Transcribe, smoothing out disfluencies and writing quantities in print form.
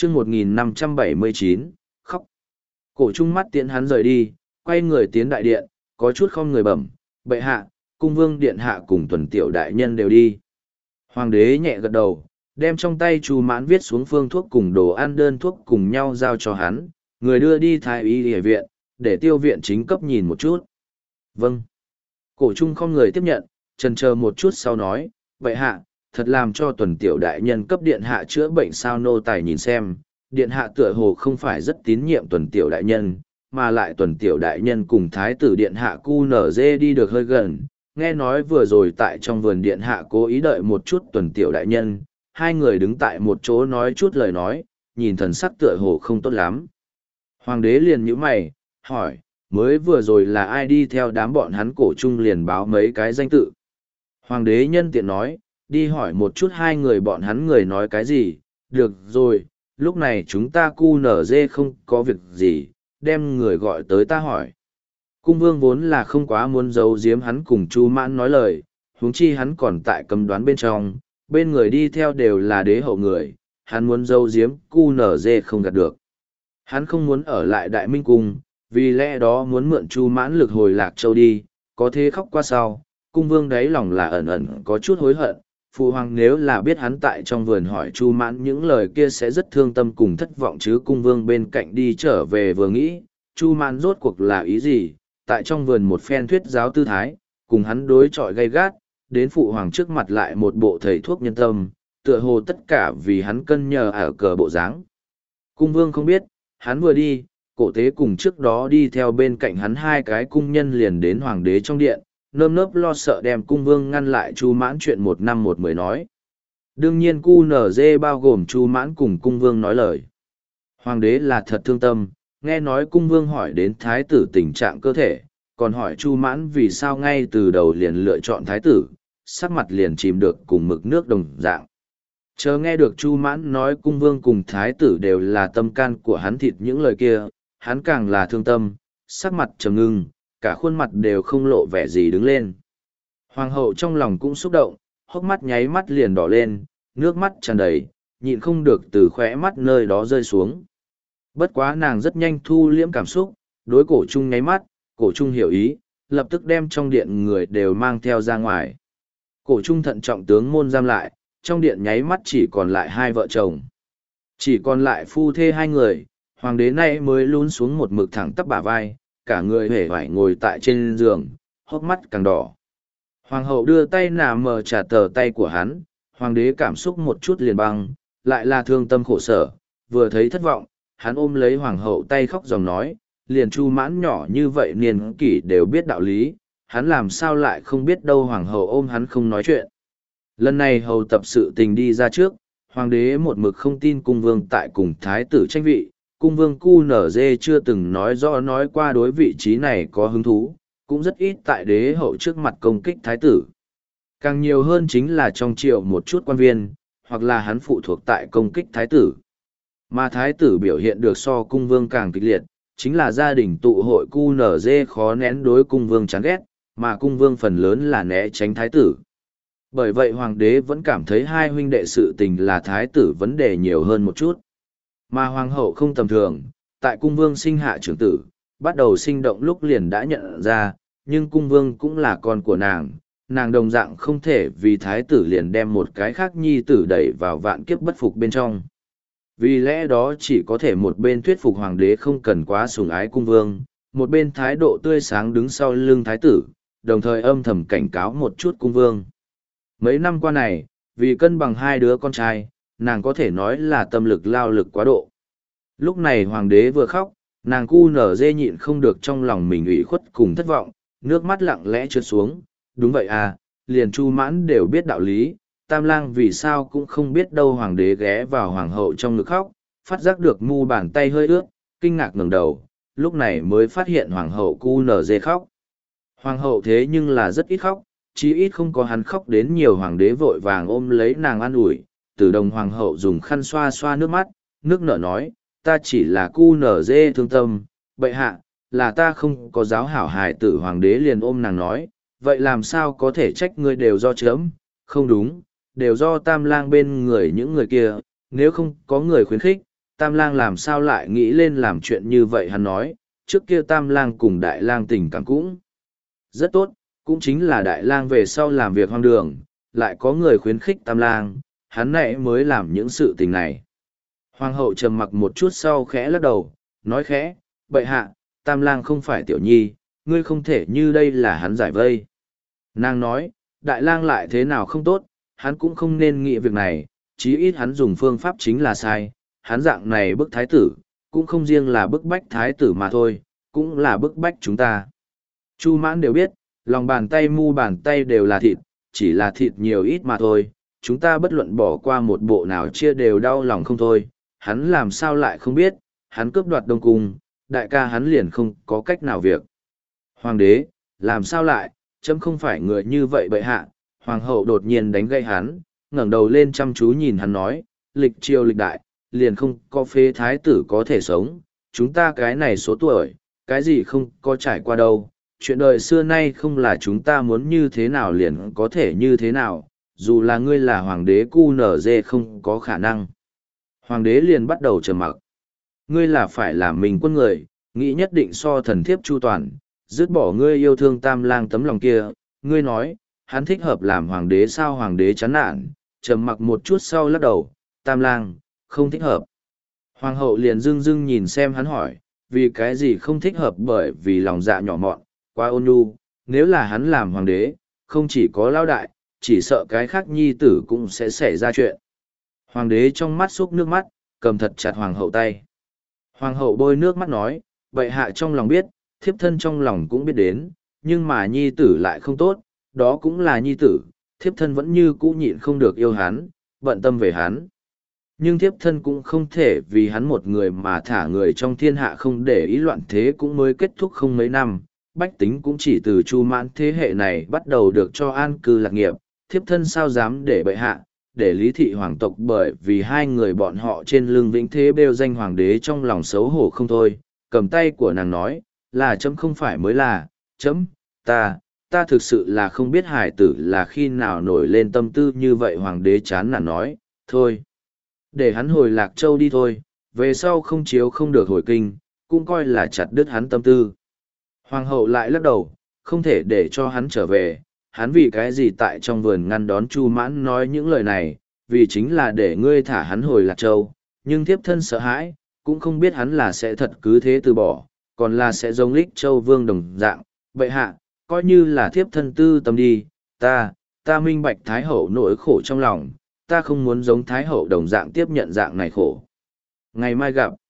chương 1579, khóc. Cổ trung mắt tiễn hắn rời đi, quay người tiến đại điện, có chút không người bẩm, bệ hạ, cung vương điện hạ cùng tuần tiểu đại nhân đều đi. Hoàng đế nhẹ gật đầu, đem trong tay Chu Mãn viết xuống phương thuốc cùng đồ ăn đơn thuốc cùng nhau giao cho hắn, người đưa đi thái y y viện, để tiêu viện chính cấp nhìn một chút. Vâng. Cổ trung không người tiếp nhận, chần chờ một chút sau nói, bệ hạ, thật làm cho tuần tiểu đại nhân cấp điện hạ chữa bệnh sao nô tài nhìn xem, điện hạ tựa hồ không phải rất tín nhiệm tuần tiểu đại nhân, mà lại tuần tiểu đại nhân cùng thái tử điện hạ cu nở dê đi được hơi gần, nghe nói vừa rồi tại trong vườn điện hạ cố ý đợi một chút tuần tiểu đại nhân, hai người đứng tại một chỗ nói chút lời nói, nhìn thần sắc tựa hồ không tốt lắm. Hoàng đế liền nhíu mày, hỏi, mới vừa rồi là ai đi theo đám bọn hắn? Cổ trung liền báo mấy cái danh tự. Hoàng đế nhân tiện nói, đi hỏi một chút hai người bọn hắn người nói cái gì, được rồi, lúc này chúng ta cu nở dê không có việc gì, đem người gọi tới ta hỏi. Cung vương vốn là không quá muốn giấu giếm hắn cùng Chu Mãn nói lời, huống chi hắn còn tại cấm đoán bên trong, bên người đi theo đều là đế hậu người, hắn muốn giấu giếm cu nở dê không gạt được. Hắn không muốn ở lại Đại Minh Cung, vì lẽ đó muốn mượn Chu Mãn lực hồi Lạc Châu đi, có thế khóc qua sau, cung vương đáy lòng là ẩn ẩn có chút hối hận. Phụ hoàng nếu là biết hắn tại trong vườn hỏi Chu Mãn những lời kia sẽ rất thương tâm cùng thất vọng, chứ cung vương bên cạnh đi trở về vừa nghĩ, Chu Mãn rốt cuộc là ý gì, tại trong vườn một phen thuyết giáo tư thái, cùng hắn đối chọi gay gắt, đến phụ hoàng trước mặt lại một bộ thầy thuốc nhân tâm, tựa hồ tất cả vì hắn cân nhờ ở cờ bộ dáng. Cung vương không biết, hắn vừa đi, cổ tế cùng trước đó đi theo bên cạnh hắn hai cái cung nhân liền đến hoàng đế trong điện, nơm nớp lo sợ đem cung vương ngăn lại Chu Mãn chuyện 1 năm 1 mười nói. Đương nhiên cu nở dê bao gồm Chu Mãn cùng cung vương nói lời. Hoàng đế là thật thương tâm, nghe nói cung vương hỏi đến thái tử tình trạng cơ thể, còn hỏi Chu Mãn vì sao ngay từ đầu liền lựa chọn thái tử, sắc mặt liền chìm được cùng mực nước đồng dạng. Chờ nghe được Chu Mãn nói cung vương cùng thái tử đều là tâm can của hắn thịt những lời kia, hắn càng là thương tâm, sắc mặt trầm ngưng, cả khuôn mặt đều không lộ vẻ gì đứng lên. Hoàng hậu trong lòng cũng xúc động, hốc mắt nháy mắt liền đỏ lên, nước mắt tràn đầy, nhịn không được từ khóe mắt nơi đó rơi xuống. Bất quá nàng rất nhanh thu liễm cảm xúc, đối cổ trung nháy mắt, cổ trung hiểu ý, lập tức đem trong điện người đều mang theo ra ngoài. Cổ trung thận trọng tướng môn giam lại, trong điện nháy mắt chỉ còn lại hai vợ chồng. Chỉ còn lại phu thê hai người, hoàng đế nay mới lún xuống một mực thẳng tắp bả vai, cả người hể vải ngồi tại trên giường, hốc mắt càng đỏ. Hoàng hậu đưa tay nằm mờ trả tờ tay của hắn, hoàng đế cảm xúc một chút liền băng, lại là thương tâm khổ sở, vừa thấy thất vọng, hắn ôm lấy hoàng hậu tay khóc dòng nói, liền Chu Mãn nhỏ như vậy niên kỷ đều biết đạo lý, hắn làm sao lại không biết đâu. Hoàng hậu ôm hắn không nói chuyện. Lần này hầu tập sự tình đi ra trước, hoàng đế một mực không tin cung vương tại cùng thái tử tranh vị, cung vương cu nở dê chưa từng nói rõ nói qua đối vị trí này có hứng thú, cũng rất ít tại đế hậu trước mặt công kích thái tử. Càng nhiều hơn chính là trong triều một chút quan viên, hoặc là hắn phụ thuộc tại công kích thái tử. Mà thái tử biểu hiện được so cung vương càng kịch liệt, chính là gia đình tụ hội cu nở dê khó nén đối cung vương chán ghét, mà cung vương phần lớn là né tránh thái tử. Bởi vậy hoàng đế vẫn cảm thấy hai huynh đệ sự tình là thái tử vấn đề nhiều hơn một chút. Mà hoàng hậu không tầm thường, tại cung vương sinh hạ trưởng tử, bắt đầu sinh động lúc liền đã nhận ra, nhưng cung vương cũng là con của nàng đồng dạng không thể vì thái tử liền đem một cái khác nhi tử đẩy vào vạn kiếp bất phục bên trong. Vì lẽ đó chỉ có thể một bên thuyết phục hoàng đế không cần quá sủng ái cung vương, một bên thái độ tươi sáng đứng sau lưng thái tử, đồng thời âm thầm cảnh cáo một chút cung vương. Mấy năm qua này, vì cân bằng hai đứa con trai, nàng có thể nói là tâm lực lao lực quá độ. Lúc này hoàng đế vừa khóc, nàng cu nở dê nhịn không được trong lòng mình ủy khuất cùng thất vọng, nước mắt lặng lẽ trượt xuống. Đúng vậy à, liền Chu Mãn đều biết đạo lý, Tam Lang vì sao cũng không biết đâu. Hoàng đế ghé vào hoàng hậu trong ngực khóc, phát giác được mu bàn tay hơi ướt, kinh ngạc ngẩng đầu, lúc này mới phát hiện hoàng hậu cu nở dê khóc. Hoàng hậu thế nhưng là rất ít khóc, chí ít không có hắn khóc đến nhiều. Hoàng đế vội vàng ôm lấy nàng an ủi, Từ Đồng hoàng hậu dùng khăn xoa xoa nước mắt, nước nở nói, ta chỉ là cu nở dê thương tâm, bệ hạ, là ta không có giáo hảo hài tử. Hoàng đế liền ôm nàng nói, vậy làm sao có thể trách ngươi, đều do chấm, không đúng, đều do Tam Lang bên người những người kia, nếu không có người khuyến khích, Tam lang làm sao lại nghĩ lên làm chuyện như vậy hắn nói, trước kia Tam lang cùng Đại lang tình cảm cũng rất tốt, cũng chính là Đại lang về sau làm việc hoang đường, lại có người khuyến khích Tam lang, hắn nãy mới làm những sự tình này. Hoàng hậu trầm mặc một chút sau khẽ lắc đầu, nói khẽ, bệ hạ, Tam lang không phải tiểu nhi, ngươi không thể như đây là hắn giải vây. Nàng nói, Đại lang lại thế nào không tốt, hắn cũng không nên nghĩ việc này, chí ít hắn dùng phương pháp chính là sai, hắn dạng này bức thái tử, cũng không riêng là bức bách thái tử mà thôi, cũng là bức bách chúng ta. Chu Mãn đều biết, lòng bàn tay mu bàn tay đều là thịt, chỉ là thịt nhiều ít mà thôi, chúng ta bất luận bỏ qua một bộ nào chia đều đau lòng không thôi, hắn làm sao lại không biết, hắn cướp đoạt Đông Cung, đại ca hắn liền không có cách nào việc. Hoàng đế, làm sao lại, chấm không phải người như vậy bệ hạ, hoàng hậu đột nhiên đánh gây hắn, ngẩng đầu lên chăm chú nhìn hắn nói, lịch triều lịch đại, liền không có phế thái tử có thể sống, chúng ta cái này số tuổi, cái gì không có trải qua đâu, chuyện đời xưa nay không là chúng ta muốn như thế nào liền có thể như thế nào, dù là ngươi là hoàng đế cu nở dê không có khả năng. Hoàng đế liền bắt đầu trầm mặc. Ngươi là phải làm mình quân người, nghĩ nhất định so thần thiếp chu toàn, dứt bỏ ngươi yêu thương Tam lang tấm lòng kia, ngươi nói, hắn thích hợp làm hoàng đế sao? Hoàng đế chán nản, trầm mặc một chút sau lắc đầu, Tam lang, không thích hợp. Hoàng hậu liền dưng dưng nhìn xem hắn hỏi, vì cái gì không thích hợp? Bởi vì lòng dạ nhỏ mọn, quá ôn nhu, nếu là hắn làm hoàng đế, không chỉ có lao đại, chỉ sợ cái khác nhi tử cũng sẽ xảy ra chuyện. Hoàng đế trong mắt xúc nước mắt, cầm thật chặt hoàng hậu tay. Hoàng hậu bôi nước mắt nói, bệ hạ trong lòng biết, thiếp thân trong lòng cũng biết đến, nhưng mà nhi tử lại không tốt, đó cũng là nhi tử, thiếp thân vẫn như cũ nhịn không được yêu hắn, bận tâm về hắn. Nhưng thiếp thân cũng không thể vì hắn một người mà thả người trong thiên hạ không để ý loạn thế cũng mới kết thúc không mấy năm. Bách tính cũng chỉ từ Chu Mãn thế hệ này bắt đầu được cho an cư lạc nghiệp, thiếp thân sao dám để bệ hạ, để lý thị hoàng tộc bởi vì hai người bọn họ trên lưng vĩnh thế bêu danh hoàng đế trong lòng xấu hổ không thôi, cầm tay của nàng nói, là chấm không phải mới là, chấm, ta thực sự là không biết hải tử là khi nào nổi lên tâm tư như vậy. Hoàng đế chán nản nói, thôi, để hắn hồi Lạc Châu đi thôi, về sau không chiếu không được hồi kinh, cũng coi là chặt đứt hắn tâm tư. Hoàng hậu lại lắc đầu, không thể để cho hắn trở về, hắn vì cái gì tại trong vườn ngăn đón Chu Mãn nói những lời này, vì chính là để ngươi thả hắn hồi Lạc Châu, nhưng thiếp thân sợ hãi, cũng không biết hắn là sẽ thật cứ thế từ bỏ, còn là sẽ giống Lích Châu Vương đồng dạng, bệ hạ, coi như là thiếp thân tư tâm đi, ta minh bạch Thái Hậu nỗi khổ trong lòng, ta không muốn giống Thái Hậu đồng dạng tiếp nhận dạng này khổ. Ngày mai gặp.